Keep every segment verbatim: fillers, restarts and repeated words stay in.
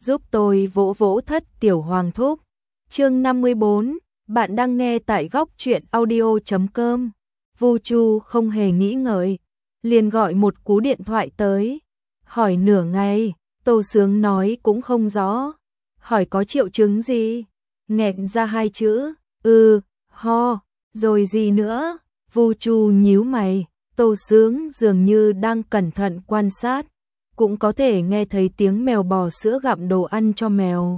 giúp tôi vỗ vỗ Thất Tiểu Hoàng thúc. Chương năm mươi bốn, bạn đang nghe tại góc truyện audio chấm com. Vu Chu không hề nghĩ ngợi, liền gọi một cú điện thoại tới. Hỏi nửa ngày, Tô Sướng nói cũng không rõ. Hỏi có triệu chứng gì? Nghẹn ra hai chữ, ừ, ho, rồi gì nữa? Vu Chu nhíu mày, Tô Sướng dường như đang cẩn thận quan sát, cũng có thể nghe thấy tiếng mèo bò sữa gặm đồ ăn cho mèo.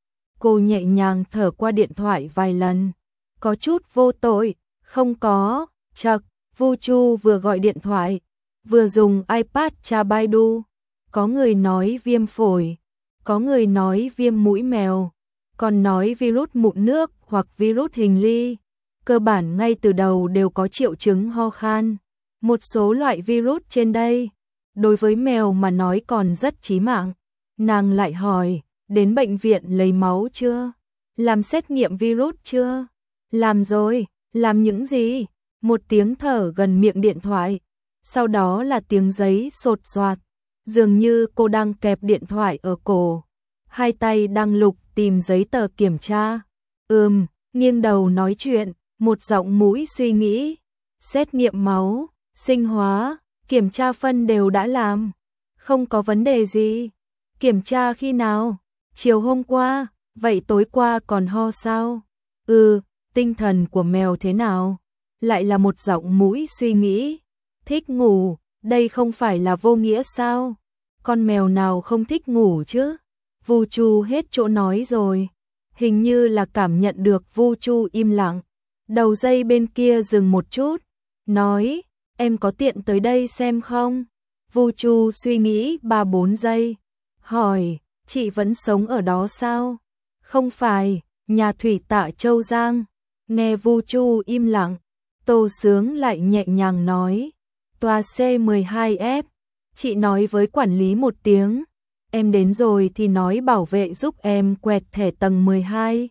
Cô nhẹ nhàng thở qua điện thoại vài lần, có chút vô tội, không có, chậc, Vu Chu vừa gọi điện thoại, vừa dùng iPad tra Baidu, có người nói viêm phổi, có người nói viêm mũi mèo, còn nói virus mụn nước hoặc virus hình ly. Cơ bản ngay từ đầu đều có triệu chứng ho khan. Một số loại virus trên đây, đối với mèo mà nói còn rất chí mạng. Nàng lại hỏi, đến bệnh viện lấy máu chưa? Làm xét nghiệm virus chưa? Làm rồi, làm những gì? Một tiếng thở gần miệng điện thoại, sau đó là tiếng giấy sột soạt. Dường như cô đang kẹp điện thoại ở cổ, hai tay đang lục tìm giấy tờ kiểm tra. Ừm, nghiêng đầu nói chuyện, một giọng mũi suy nghĩ. Xét nghiệm máu, sinh hóa, kiểm tra phân đều đã làm, không có vấn đề gì. Kiểm tra khi nào? Chiều hôm qua, vậy tối qua còn ho sao? Ừ, tinh thần của mèo thế nào? Lại là một giọng mũi suy nghĩ. Thích ngủ, đây không phải là vô nghĩa sao? Con mèo nào không thích ngủ chứ? Vu Chu hết chỗ nói rồi. Hình như là cảm nhận được Vu Chu im lặng. Đầu dây bên kia dừng một chút, nói, em có tiện tới đây xem không? Vu Chu suy nghĩ ba bốn giây, hỏi, chị vẫn sống ở đó sao? Không phải, nhà thủy tạ Châu Giang. Nghe Vu Chu im lặng, Tô Sướng lại nhẹ nhàng nói, tòa C mười hai F, chị nói với quản lý một tiếng, em đến rồi thì nói bảo vệ giúp em quẹt thẻ tầng mười hai.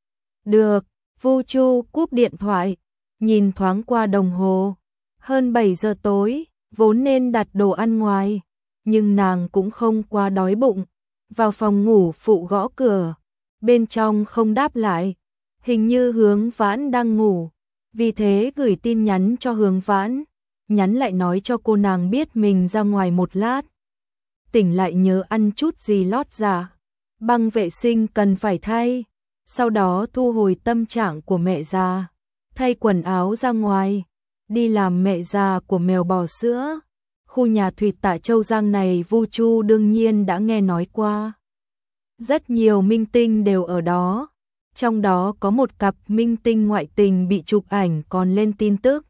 Được. Vu Chu cúp điện thoại, nhìn thoáng qua đồng hồ, hơn bảy giờ tối, vốn nên đặt đồ ăn ngoài, nhưng nàng cũng không quá đói bụng. Vào phòng ngủ phụ gõ cửa, bên trong không đáp lại, hình như Hướng Vãn đang ngủ, vì thế gửi tin nhắn cho Hướng Vãn, nhắn lại nói cho cô nàng biết mình ra ngoài một lát. Tỉnh lại nhớ ăn chút gì lót dạ, băng vệ sinh cần phải thay. Sau đó thu hồi tâm trạng của mẹ già, thay quần áo ra ngoài, đi làm mẹ già của mèo bò sữa. Khu nhà thủy tạ Châu Giang này Vu Chu đương nhiên đã nghe nói qua. Rất nhiều minh tinh đều ở đó, trong đó có một cặp minh tinh ngoại tình bị chụp ảnh còn lên tin tức.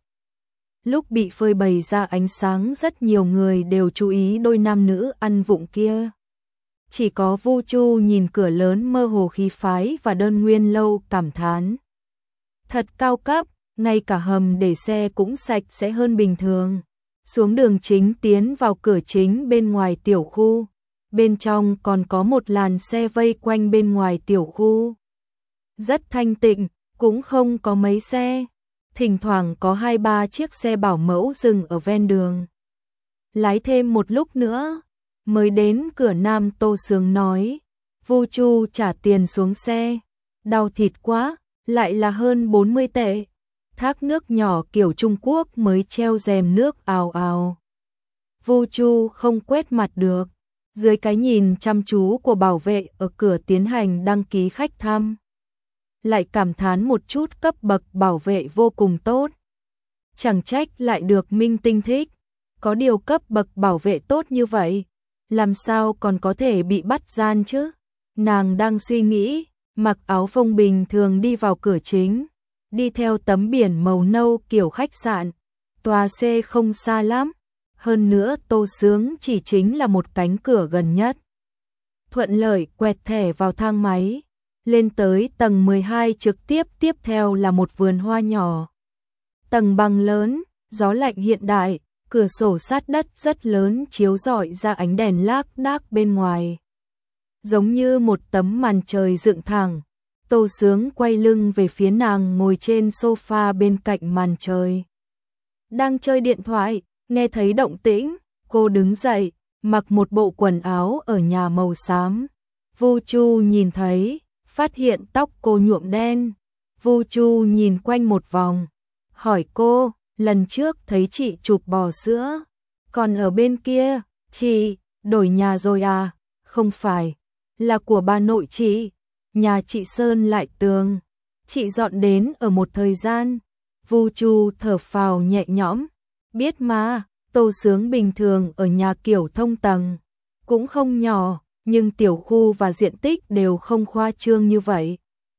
Lúc bị phơi bày ra ánh sáng rất nhiều người đều chú ý đôi nam nữ ăn vụng kia. Chỉ có Vu Chu nhìn cửa lớn mơ hồ khí phái và đơn nguyên lâu cảm thán. Thật cao cấp, ngay cả hầm để xe cũng sạch sẽ hơn bình thường. Xuống đường chính tiến vào cửa chính bên ngoài tiểu khu. Bên trong còn có một làn xe vây quanh bên ngoài tiểu khu. Rất thanh tịnh, cũng không có mấy xe. Thỉnh thoảng có hai ba chiếc xe bảo mẫu dừng ở ven đường. Lái thêm một lúc nữa. Mới đến cửa nam, Tô Sướng nói, Vu Chu trả tiền xuống xe, đau thịt quá, lại là hơn bốn mươi tệ. Thác nước nhỏ kiểu Trung Quốc mới treo rèm nước ào ào. Vu Chu không quét mặt được, dưới cái nhìn chăm chú của bảo vệ ở cửa tiến hành đăng ký khách thăm. Lại cảm thán một chút cấp bậc bảo vệ vô cùng tốt. Chẳng trách lại được minh tinh thích, có điều cấp bậc bảo vệ tốt như vậy. Làm sao còn có thể bị bắt gian chứ? Nàng đang suy nghĩ, mặc áo phông bình thường đi vào cửa chính, đi theo tấm biển màu nâu kiểu khách sạn. Tòa C không xa lắm, hơn nữa Tô Sướng chỉ chính là một cánh cửa gần nhất. Thuận lợi quẹt thẻ vào thang máy, lên tới tầng mười hai trực tiếp, tiếp theo là một vườn hoa nhỏ. Tầng bằng lớn, gió lạnh hiện đại. Cửa sổ sát đất rất lớn chiếu rọi ra ánh đèn lác đác bên ngoài. Giống như một tấm màn trời dựng thẳng. Tô Sướng quay lưng về phía nàng ngồi trên sofa bên cạnh màn trời. Đang chơi điện thoại, nghe thấy động tĩnh, cô đứng dậy, mặc một bộ quần áo ở nhà màu xám. Vu Chu nhìn thấy, phát hiện tóc cô nhuộm đen. Vu Chu nhìn quanh một vòng, hỏi cô, lần trước thấy chị chụp bò sữa, còn ở bên kia, chị, đổi nhà rồi à? Không phải, là của bà nội chị, nhà chị sơn lại tường, chị dọn đến ở một thời gian. Vu Chu thở phào nhẹ nhõm, biết mà, Tô Sướng bình thường ở nhà kiểu thông tầng, cũng không nhỏ, nhưng tiểu khu và diện tích đều không khoa trương như vậy.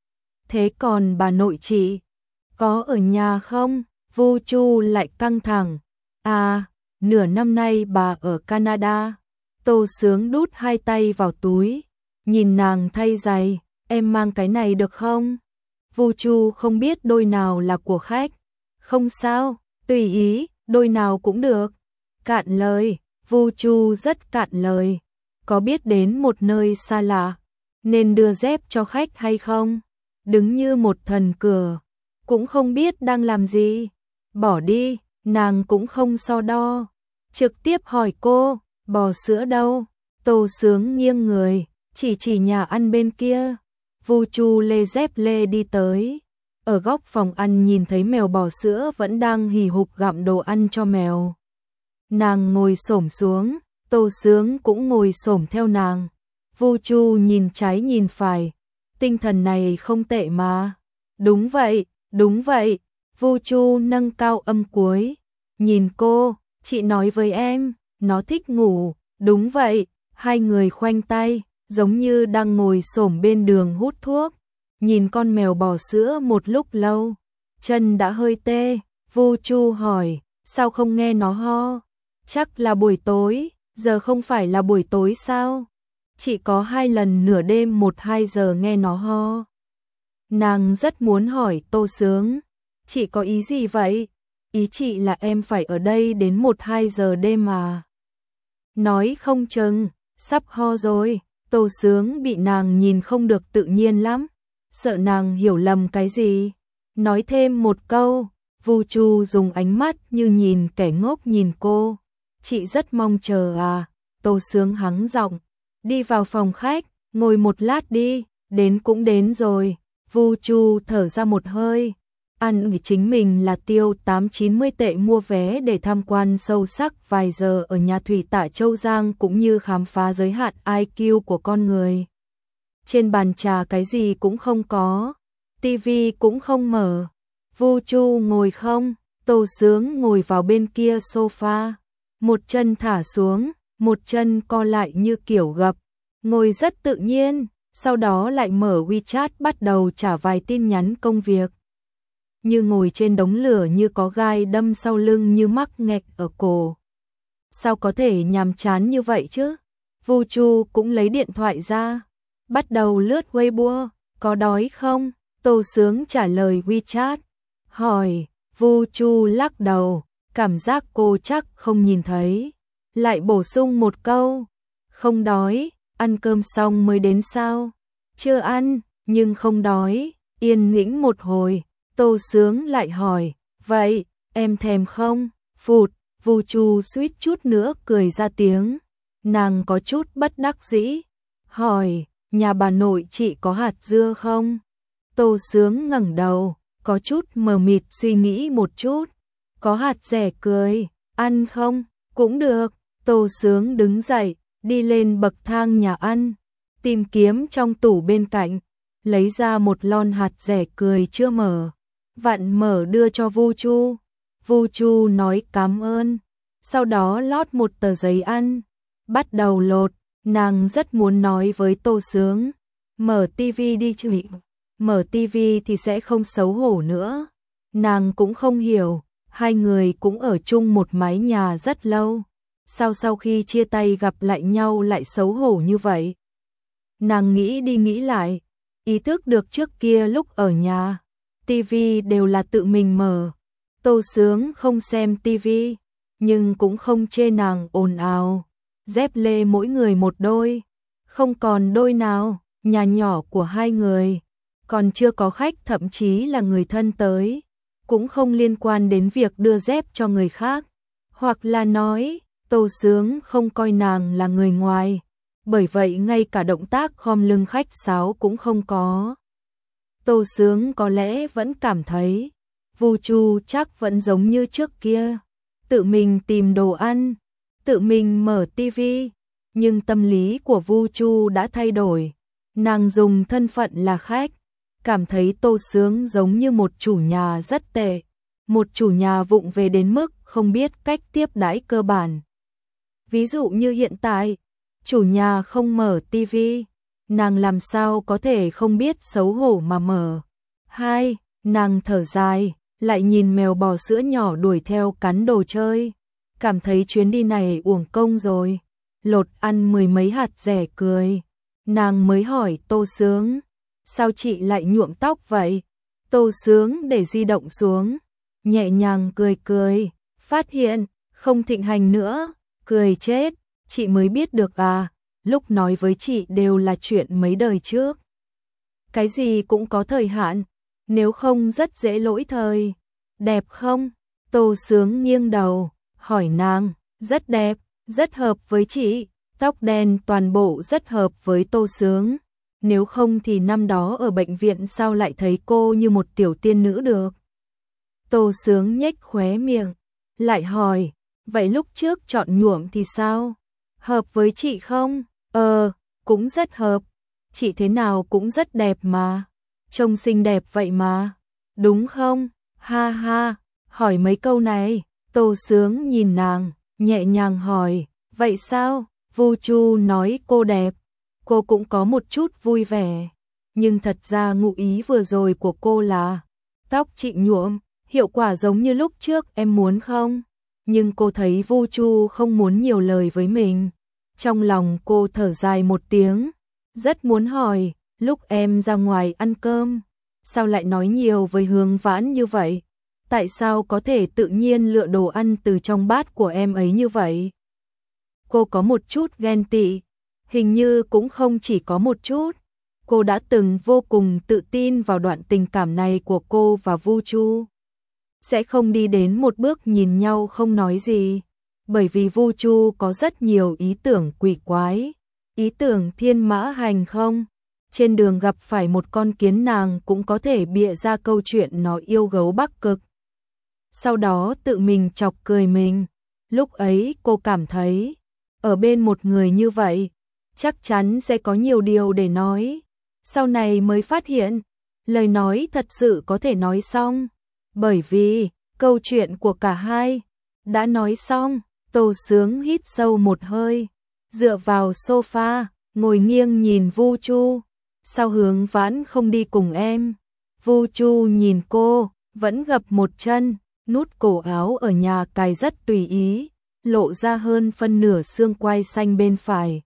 Thế còn bà nội chị, có ở nhà không? Vu Chu lại căng thẳng. À, nửa năm nay bà ở Canada. Tô Sướng đút hai tay vào túi, nhìn nàng thay giày, em mang cái này được không? Vu Chu không biết đôi nào là của khách. Không sao, tùy ý, đôi nào cũng được. Cạn lời, Vu Chu rất cạn lời. Có biết đến một nơi xa lạ, nên đưa dép cho khách hay không? Đứng như một thần cửa, cũng không biết đang làm gì. Bỏ đi, nàng cũng không so đo. Trực tiếp hỏi cô, bò sữa đâu? Tô Sướng nghiêng người, chỉ chỉ nhà ăn bên kia. Vu Chu lê dép lê đi tới. Ở góc phòng ăn nhìn thấy mèo bò sữa vẫn đang hì hục gặm đồ ăn cho mèo. Nàng ngồi xổm xuống, Tô Sướng cũng ngồi xổm theo nàng. Vu Chu nhìn trái nhìn phải, tinh thần này không tệ mà. Đúng vậy, đúng vậy. Vu Chu nâng cao âm cuối, nhìn cô, chị nói với em, nó thích ngủ. Đúng vậy, hai người khoanh tay, giống như đang ngồi xổm bên đường hút thuốc. Nhìn con mèo bò sữa một lúc lâu, chân đã hơi tê. Vu Chu hỏi, sao không nghe nó ho? Chắc là buổi tối, giờ không phải là buổi tối sao? Chị có hai lần nửa đêm một hai giờ nghe nó ho. Nàng rất muốn hỏi Tô Sướng, chị có ý gì vậy? Ý chị là em phải ở đây đến một hai giờ đêm mà. Nói không chừng, sắp ho rồi. Tô Sướng bị nàng nhìn không được tự nhiên lắm, sợ nàng hiểu lầm cái gì. Nói thêm một câu, Vu Chu dùng ánh mắt như nhìn kẻ ngốc nhìn cô. Chị rất mong chờ à? Tô Sướng hắng giọng, đi vào phòng khách, ngồi một lát đi, đến cũng đến rồi. Vu Chu thở ra một hơi, ăn vì chính mình là tiêu tám chín mươi tệ mua vé để tham quan sâu sắc vài giờ ở nhà thủy tạ Châu Giang cũng như khám phá giới hạn i kiu của con người. Trên bàn trà cái gì cũng không có, tivi cũng không mở. Vu Chu ngồi không, Tô Sướng ngồi vào bên kia sofa, một chân thả xuống, một chân co lại như kiểu gập, ngồi rất tự nhiên, sau đó lại mở WeChat bắt đầu trả vài tin nhắn công việc. Như ngồi trên đống lửa như có gai đâm sau lưng như mắc nghẹt ở cổ. Sao có thể nhàm chán như vậy chứ? Vu Chu cũng lấy điện thoại ra, bắt đầu lướt Weibo, có đói không? Tô Sướng trả lời WeChat, hỏi, Vu Chu lắc đầu, cảm giác cô chắc không nhìn thấy. Lại bổ sung một câu, không đói, ăn cơm xong mới đến sao? Chưa ăn, nhưng không đói. Yên tĩnh một hồi, Tô Sướng lại hỏi, vậy, em thèm không? Phụt, Vu Chu suýt chút nữa cười ra tiếng. Nàng có chút bất đắc dĩ, hỏi, nhà bà nội chị có hạt dưa không? Tô Sướng ngẩng đầu, có chút mờ mịt suy nghĩ một chút. Có hạt rẻ cười, ăn không? Cũng được. Tô Sướng đứng dậy, đi lên bậc thang nhà ăn, tìm kiếm trong tủ bên cạnh, lấy ra một lon hạt rẻ cười chưa mở, vặn mở đưa cho Vu Chu. Vu Chu nói cảm ơn, sau đó lót một tờ giấy ăn, bắt đầu lột. Nàng rất muốn nói với Tô Sướng, mở tivi đi chị, mở tivi thì sẽ không xấu hổ nữa. Nàng cũng không hiểu, hai người cũng ở chung một mái nhà rất lâu, sao sau khi chia tay gặp lại nhau lại xấu hổ như vậy? Nàng nghĩ đi nghĩ lại, ý thức được trước kia lúc ở nhà, tivi đều là tự mình mở. Tô Sướng không xem tivi, nhưng cũng không chê nàng ồn ào. Dép lê mỗi người một đôi, không còn đôi nào, nhà nhỏ của hai người, còn chưa có khách thậm chí là người thân tới, cũng không liên quan đến việc đưa dép cho người khác, hoặc là nói, Tô Sướng không coi nàng là người ngoài, bởi vậy ngay cả động tác khom lưng khách sáo cũng không có. Tô Sướng có lẽ vẫn cảm thấy, Vu Chu chắc vẫn giống như trước kia, tự mình tìm đồ ăn, tự mình mở tivi, nhưng tâm lý của Vu Chu đã thay đổi, nàng dùng thân phận là khách, cảm thấy Tô Sướng giống như một chủ nhà rất tệ, một chủ nhà vụng về đến mức không biết cách tiếp đãi cơ bản. Ví dụ như hiện tại, chủ nhà không mở tivi, nàng làm sao có thể không biết xấu hổ mà mở. Hai, nàng thở dài, lại nhìn mèo bò sữa nhỏ đuổi theo cắn đồ chơi, cảm thấy chuyến đi này uổng công rồi. Lột ăn mười mấy hạt rẻ cười, nàng mới hỏi Tô Sướng, sao chị lại nhuộm tóc vậy? Tô Sướng để di động xuống, nhẹ nhàng cười cười, phát hiện, không thịnh hành nữa, cười chết, chị mới biết được à, lúc nói với chị đều là chuyện mấy đời trước. Cái gì cũng có thời hạn, nếu không rất dễ lỗi thời. Đẹp không? Tô Sướng nghiêng đầu, hỏi nàng, rất đẹp, rất hợp với chị, tóc đen toàn bộ rất hợp với Tô Sướng. Nếu không thì năm đó ở bệnh viện sao lại thấy cô như một tiểu tiên nữ được. Tô Sướng nhếch khóe miệng, lại hỏi, vậy lúc trước chọn nhuộm thì sao? Hợp với chị không? Ờ, cũng rất hợp, chị thế nào cũng rất đẹp mà, trông xinh đẹp vậy mà, đúng không? Ha ha, hỏi mấy câu này, Tô Sướng nhìn nàng, nhẹ nhàng hỏi, vậy sao? Vu Chu nói cô đẹp, cô cũng có một chút vui vẻ, nhưng thật ra ngụ ý vừa rồi của cô là, tóc chị nhuộm, hiệu quả giống như lúc trước em muốn không? Nhưng cô thấy Vu Chu không muốn nhiều lời với mình, trong lòng cô thở dài một tiếng, rất muốn hỏi, lúc em ra ngoài ăn cơm, sao lại nói nhiều với Hướng Vãn như vậy? Tại sao có thể tự nhiên lựa đồ ăn từ trong bát của em ấy như vậy? Cô có một chút ghen tị, hình như cũng không chỉ có một chút. Cô đã từng vô cùng tự tin vào đoạn tình cảm này của cô và Vu Chu. Sẽ không đi đến một bước nhìn nhau không nói gì, bởi vì Vu Chu có rất nhiều ý tưởng quỷ quái, ý tưởng thiên mã hành không. Trên đường gặp phải một con kiến nàng cũng có thể bịa ra câu chuyện nó yêu gấu Bắc Cực. Sau đó tự mình chọc cười mình. Lúc ấy cô cảm thấy, ở bên một người như vậy, chắc chắn sẽ có nhiều điều để nói. Sau này mới phát hiện, lời nói thật sự có thể nói xong. Bởi vì, câu chuyện của cả hai đã nói xong. Tô Sướng hít sâu một hơi, dựa vào sofa, ngồi nghiêng nhìn Vu Chu. Sao Hướng Vãn không đi cùng em? Vu Chu nhìn cô, vẫn gập một chân, nút cổ áo ở nhà cài rất tùy ý, lộ ra hơn phân nửa xương quai xanh bên phải.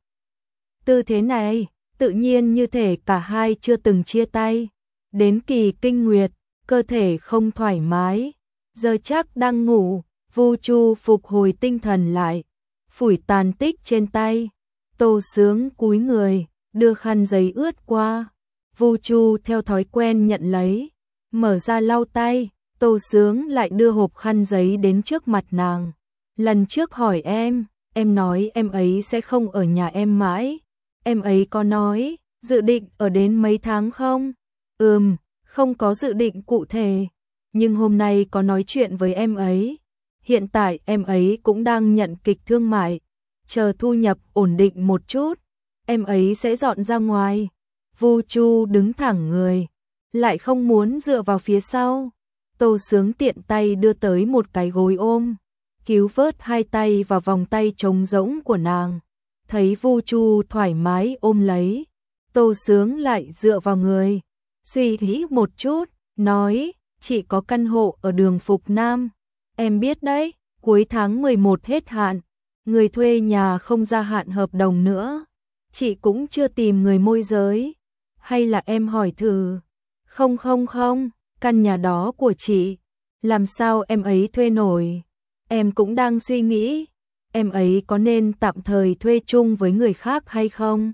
Tư thế này, tự nhiên như thể cả hai chưa từng chia tay. Đến kỳ kinh nguyệt, cơ thể không thoải mái, giờ chắc đang ngủ. Vu Chu phục hồi tinh thần lại, phủi tàn tích trên tay. Tô Sướng cúi người, đưa khăn giấy ướt qua. Vu Chu theo thói quen nhận lấy, mở ra lau tay. Tô Sướng lại đưa hộp khăn giấy đến trước mặt nàng. Lần trước hỏi em, em nói em ấy sẽ không ở nhà em mãi. Em ấy có nói, dự định ở đến mấy tháng không? Ừm, không có dự định cụ thể, nhưng hôm nay có nói chuyện với em ấy. Hiện tại em ấy cũng đang nhận kịch thương mại, chờ thu nhập ổn định một chút, em ấy sẽ dọn ra ngoài. Vu Chu đứng thẳng người, lại không muốn dựa vào phía sau. Tô Sướng tiện tay đưa tới một cái gối ôm, cứu vớt hai tay vào vòng tay trống rỗng của nàng. Thấy Vu Chu thoải mái ôm lấy, Tô Sướng lại dựa vào người, suy nghĩ một chút, nói, chị có căn hộ ở đường Phục Nam. Em biết đấy, cuối tháng mười một hết hạn, người thuê nhà không gia hạn hợp đồng nữa. Chị cũng chưa tìm người môi giới, hay là em hỏi thử? Không không không, căn nhà đó của chị, làm sao em ấy thuê nổi? Em cũng đang suy nghĩ, em ấy có nên tạm thời thuê chung với người khác hay không?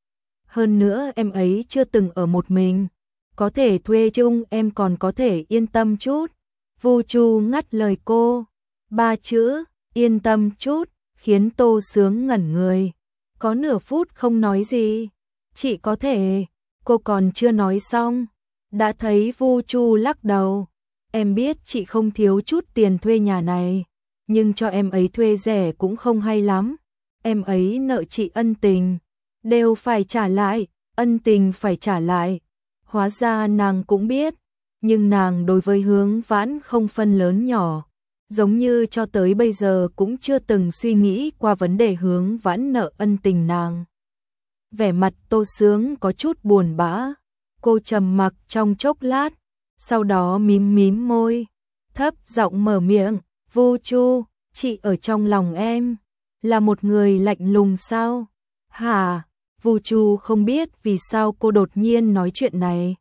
Hơn nữa em ấy chưa từng ở một mình, có thể thuê chung em còn có thể yên tâm chút. Vu Chu ngắt lời cô, ba chữ, yên tâm chút, khiến Tô Sướng ngẩn người. có nửa phút không nói gì. Chị có thể, cô còn chưa nói xong, đã thấy Vu Chu lắc đầu. Em biết chị không thiếu chút tiền thuê nhà này, nhưng cho em ấy thuê rẻ cũng không hay lắm. Em ấy nợ chị ân tình, đều phải trả lại, ân tình phải trả lại. Hóa ra nàng cũng biết, nhưng nàng đối với Hướng Vãn không phân lớn nhỏ, giống như cho tới bây giờ cũng chưa từng suy nghĩ qua vấn đề Hướng Vãn nợ ân tình nàng. Vẻ mặt Tô Sướng có chút buồn bã, cô trầm mặc trong chốc lát, sau đó mím mím môi, thấp giọng mở miệng, Vu Chu, chị ở trong lòng em, là một người lạnh lùng sao? Hả? Vu Chu không biết vì sao cô đột nhiên nói chuyện này.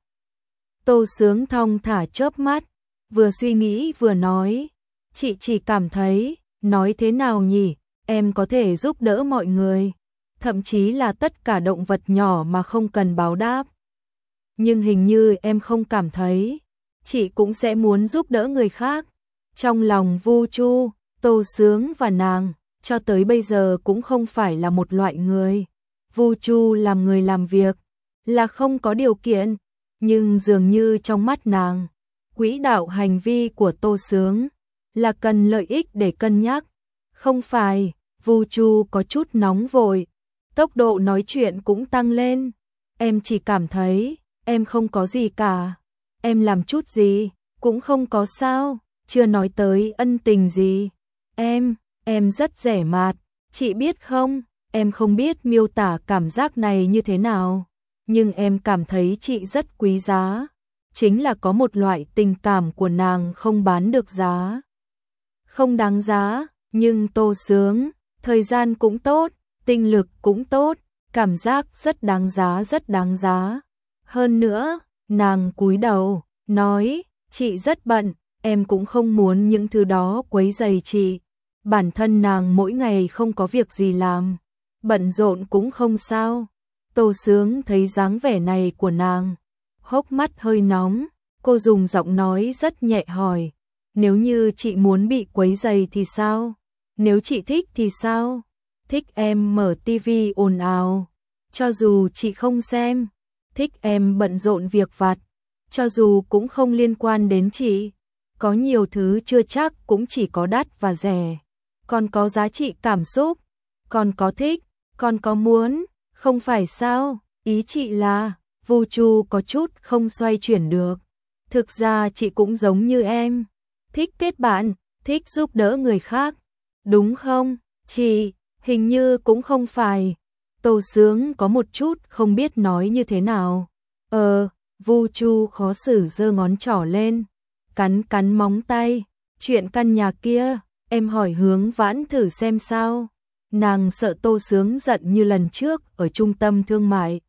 Tô Sướng thong thả chớp mắt, vừa suy nghĩ vừa nói, chị chỉ cảm thấy, nói thế nào nhỉ, em có thể giúp đỡ mọi người, thậm chí là tất cả động vật nhỏ mà không cần báo đáp. Nhưng hình như em không cảm thấy, chị cũng sẽ muốn giúp đỡ người khác. Trong lòng Vu Chu, Tô Sướng và nàng, cho tới bây giờ cũng không phải là một loại người. Vu Chu làm người làm việc, là không có điều kiện, nhưng dường như trong mắt nàng, quỹ đạo hành vi của Tô Sướng là cần lợi ích để cân nhắc. Không phải, Vu Chu có chút nóng vội, tốc độ nói chuyện cũng tăng lên. Em chỉ cảm thấy, em không có gì cả. Em làm chút gì, cũng không có sao, chưa nói tới ân tình gì. Em, em rất rẻ mạt, chị biết không, em không biết miêu tả cảm giác này như thế nào. Nhưng em cảm thấy chị rất quý giá. Chính là có một loại tình cảm của nàng không bán được giá. Không đáng giá, nhưng Tô Sướng, thời gian cũng tốt, tinh lực cũng tốt, cảm giác rất đáng giá rất đáng giá. Hơn nữa, nàng cúi đầu, nói, chị rất bận, em cũng không muốn những thứ đó quấy rầy chị. Bản thân nàng mỗi ngày không có việc gì làm, bận rộn cũng không sao. Tô Sướng thấy dáng vẻ này của nàng, hốc mắt hơi nóng, cô dùng giọng nói rất nhẹ hỏi, nếu như chị muốn bị quấy rầy thì sao? Nếu chị thích thì sao? Thích em mở tivi ồn ào, cho dù chị không xem. Thích em bận rộn việc vặt, cho dù cũng không liên quan đến chị. Có nhiều thứ chưa chắc cũng chỉ có đắt và rẻ, còn có giá trị cảm xúc, còn có thích, còn có muốn, không phải sao? Ý chị là, Vu Chu có chút không xoay chuyển được. Thực ra chị cũng giống như em, thích kết bạn, thích giúp đỡ người khác, đúng không? Chị, hình như cũng không phải. Tô Sướng có một chút không biết nói như thế nào. Ờ, Vu Chu khó xử giơ ngón trỏ lên, cắn cắn móng tay, chuyện căn nhà kia, em hỏi Hướng Vãn thử xem sao. Nàng sợ Tô Sướng giận như lần trước ở trung tâm thương mại.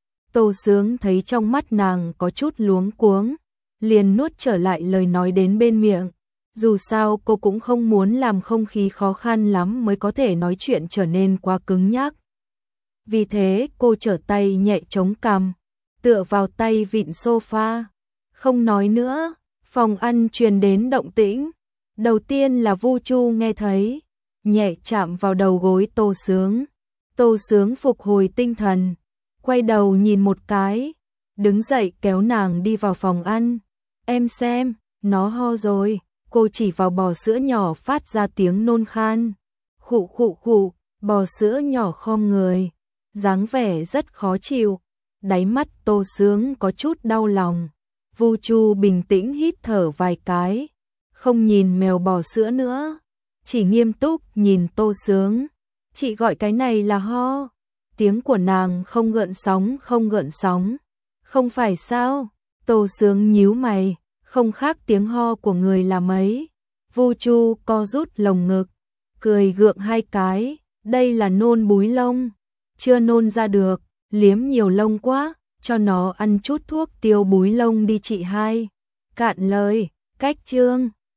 Tô Sướng thấy trong mắt nàng có chút luống cuống, liền nuốt trở lại lời nói đến bên miệng. Dù sao cô cũng không muốn làm không khí khó khăn lắm mới có thể nói chuyện trở nên quá cứng nhắc. Vì thế cô trở tay nhẹ chống cằm, tựa vào tay vịn sofa, không nói nữa. Phòng ăn truyền đến động tĩnh. Đầu tiên là Vu Chu nghe thấy, nhẹ chạm vào đầu gối Tô Sướng. Tô Sướng phục hồi tinh thần, quay đầu nhìn một cái, đứng dậy kéo nàng đi vào phòng ăn. Em xem, nó ho rồi. Cô chỉ vào bò sữa nhỏ phát ra tiếng nôn khan. Khụ khụ khụ, bò sữa nhỏ khom người, dáng vẻ rất khó chịu. Đáy mắt Tô Sướng có chút đau lòng. Vu Chu bình tĩnh hít thở vài cái, không nhìn mèo bò sữa nữa, chỉ nghiêm túc nhìn Tô Sướng. Chị gọi cái này là ho. Tiếng của nàng không gợn sóng không gợn sóng. Không phải sao? Tô Sướng nhíu mày, không khác tiếng ho của người là mấy. Vu Chu co rút lồng ngực, cười gượng hai cái, đây là nôn búi lông, chưa nôn ra được, liếm nhiều lông quá, cho nó ăn chút thuốc tiêu búi lông đi chị hai. Cạn lời, cách chương.